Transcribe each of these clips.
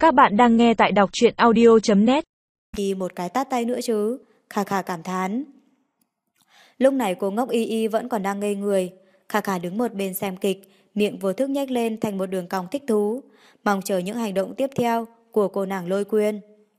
Các bạn đang nghe tại đọc truyện audio.net. Y một cái tát tay nữa chứ, Khà Khà cảm thán. Lúc này cô ngốc Y Y vẫn còn đang ngây người. Khà Khà đứng một bên xem kịch, miệng vô thức nhếch lên thành một đường cong thích thú, mong chờ những hành động tiếp theo của cô nàng Lôi Quyên.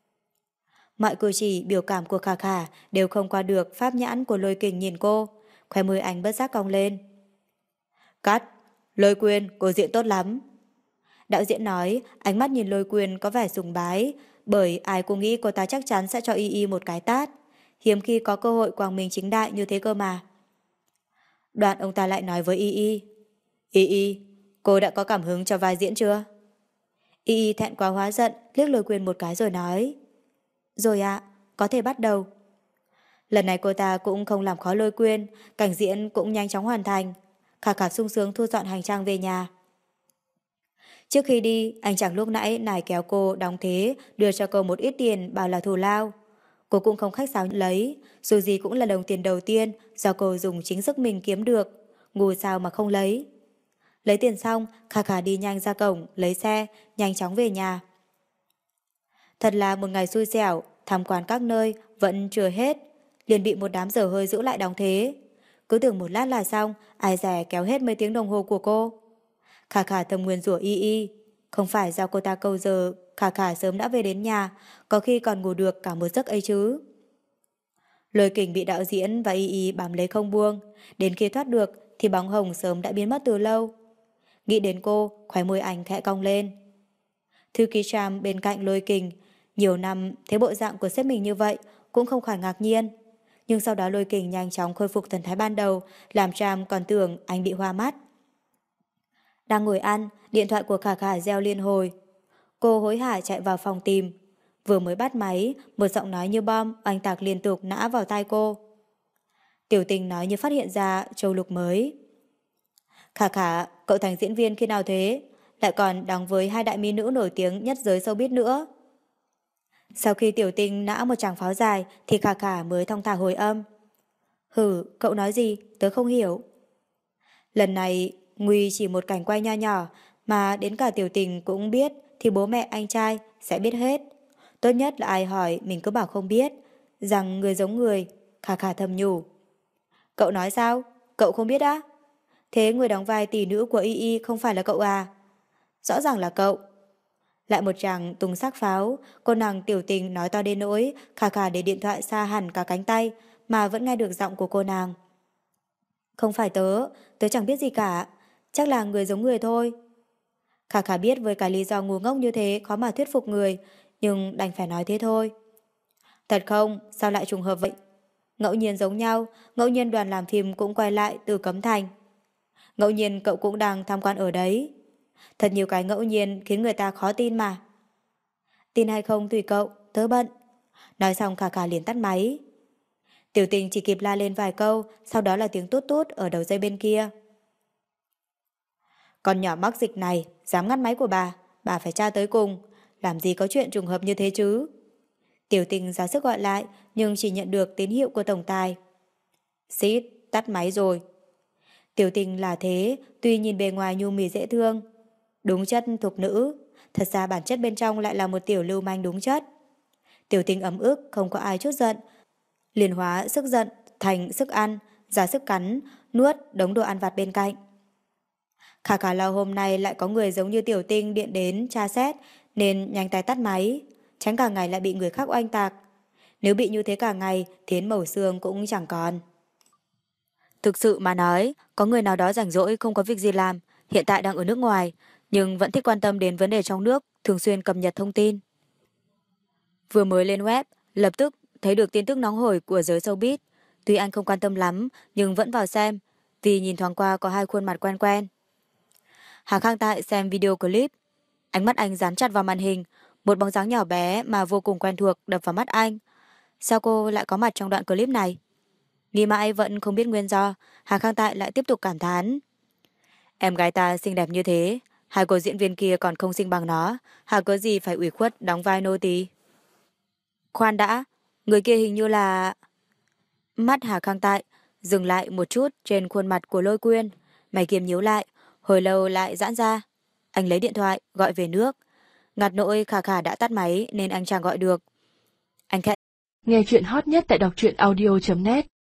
Mọi cử chỉ biểu cảm của Khà Khà đều không qua được pháp nhãn của Lôi Kình nhìn cô, khóe môi anh bất giác cong lên. Cắt, Lôi Quyên, cô diễn tốt lắm. Đạo diễn nói, ánh mắt nhìn Lôi Quyên có vẻ sùng bái, bởi ai cũng nghĩ cô ta chắc chắn sẽ cho Y Y một cái tát. Hiếm khi có cơ hội quang minh chính đại như thế cơ mà. Đoạn ông ta lại nói với Y Y. Y Y, cô đã có cảm hứng cho vai diễn chưa? Y Y thẹn quá hóa giận, liếc Lôi Quyên một cái rồi nói. Rồi ạ, có thể bắt đầu. Lần này cô ta cũng không làm khó Lôi Quyên, cảnh diễn cũng nhanh chóng hoàn thành. Khà Khà sung sướng thu dọn hành trang về nhà. Trước khi đi, anh chàng lúc nãy nài kéo cô đóng thế, đưa cho cô một ít tiền bảo là thù lao. Cô cũng không khách sáo lấy, dù gì cũng là đồng tiền đầu tiên do cô dùng chính sức mình kiếm được, ngu sao mà không lấy. Lấy tiền xong, Khà Khà đi nhanh ra cổng, lấy xe, nhanh chóng về nhà. Thật là một ngày xui xẻo, tham quan các nơi vẫn chưa hết, liền bị một đám dở hơi giữ lại đóng thế. Cứ tưởng một lát là xong, ai dè kéo hết mấy tiếng đồng hồ của cô. Khà Khà thầm nguyền rủa Y Y. Không phải do cô ta câu giờ, Khà Khà sớm đã về đến nhà, có khi còn ngủ được cả một giấc ấy chứ. Lôi Kình bị đạo diễn và Y Y bám lấy không buông, đến khi thoát được thì bóng hồng sớm đã biến mất từ lâu. Nghĩ đến cô, khóe môi anh khẽ cong lên. Thư ký Tram bên cạnh Lôi Kình, nhiều năm thấy bộ dạng của sếp mình như vậy cũng không khỏi ngạc nhiên. Nhưng sau đó Lôi Kình nhanh chóng khôi phục thần thái ban đầu, làm Tram còn tưởng anh bị hoa mắt. Đang ngồi ăn, điện thoại của Khà Khà reo liên hồi. Cô hối hả chạy vào phòng tìm. Vừa mới bắt máy, một giọng nói như bom oanh tạc liên tục nã vào tai cô. Tiểu Tình nói như phát hiện ra châu lục mới. Khà Khà, cậu thành diễn viên khi nào thế? Lại còn đóng với hai đại mỹ nữ nổi tiếng nhất giới showbiz nữa. Sau khi Tiểu Tình nã một tràng pháo dài thì Khà Khà mới thong thả hồi âm. Hử, cậu nói gì? Tớ không hiểu. Lần này Nguy chỉ một cảnh quay nho nhỏ mà đến cả Tiểu Tình cũng biết thì bố mẹ anh trai sẽ biết hết. Tốt nhất là ai hỏi mình cứ bảo không biết, rằng người giống người. Khà Khà thầm nhủ. Cậu nói sao? Cậu không biết á? Thế người đóng vai tỷ nữ của Y Y không phải là cậu à? Rõ ràng là cậu. Lại một tràng tung xác pháo, cô nàng Tiểu Tình nói to đến nỗi Khà Khà để điện thoại xa hẳn cả cánh tay mà vẫn nghe được giọng của cô nàng. Không phải tớ, tớ chẳng biết gì cả, chắc là người giống người thôi. Khà Khà biết với cái lý do ngu ngốc như thế khó mà thuyết phục người, nhưng đành phải nói thế thôi. Thật không, sao lại trùng hợp vậy? Ngẫu nhiên giống nhau, ngẫu nhiên đoàn làm phim cũng quay lại từ Cấm Thành. Ngẫu nhiên cậu cũng đang tham quan ở đấy. Thật nhiều cái ngẫu nhiên khiến người ta khó tin mà. Tin hay không tùy cậu, tớ bận. Nói xong Khà Khà liền tắt máy. Tiểu Tình chỉ kịp la lên vài câu, sau đó là tiếng tút tút ở đầu dây bên kia. Con nhỏ mắc dịch này, dám ngắt máy của bà phải tra tới cùng, làm gì có chuyện trùng hợp như thế chứ. Tiểu Tình ra sức gọi lại, nhưng chỉ nhận được tín hiệu của tổng tài. Xít, tắt máy rồi. Tiểu Tình là thế, tuy nhìn bề ngoài nhu mì dễ thương, đúng chất thục nữ, thật ra bản chất bên trong lại là một tiểu lưu manh đúng chất. Tiểu Tình ấm ức, không có ai chút giận, liền hóa sức giận thành sức ăn, ra sức cắn, nuốt đống đồ ăn vặt bên cạnh. Khà Khà lo hôm nay lại có người giống như Tiểu Tình điện đến tra xét, nên nhanh tay tắt máy, tránh cả ngày lại bị người khác oanh tạc. Nếu bị như thế cả ngày, thiến mẩu xương cũng chẳng còn. Thực sự mà nói, có người nào đó rảnh rỗi không có việc gì làm, hiện tại đang ở nước ngoài, nhưng vẫn thích quan tâm đến vấn đề trong nước, thường xuyên cập nhật thông tin. Vừa mới lên web, lập tức thấy được tin tức nóng hổi của giới showbiz. Tuy anh không quan tâm lắm, nhưng vẫn vào xem, vì nhìn thoáng qua có hai khuôn mặt quen quen. Hà Khang Tại xem video clip. Ánh mắt anh dán chặt vào màn hình, một bóng dáng nhỏ bé mà vô cùng quen thuộc đập vào mắt anh. Sao cô lại có mặt trong đoạn clip này? Nghĩ mãi vẫn không biết nguyên do, Hà Khang Tại lại tiếp tục cảm thán. Em gái ta xinh đẹp như thế, hai cô diễn viên kia còn không xinh bằng nó, hà có gì phải ủy khuất đóng vai nô tỳ. Khoan đã, người kia hình như là... Mắt Hà Khang Tại dừng lại một chút trên khuôn mặt của Lôi Quyên, mày kiềm nhíu lại, hồi lâu lại giãn ra. Anh lấy điện thoại, gọi về nước. Ngặt nỗi Khả Khả đã tắt máy nên anh chàng gọi được. Anh khẽ Nghe chuyện hot nhất tại đọc truyện audio.net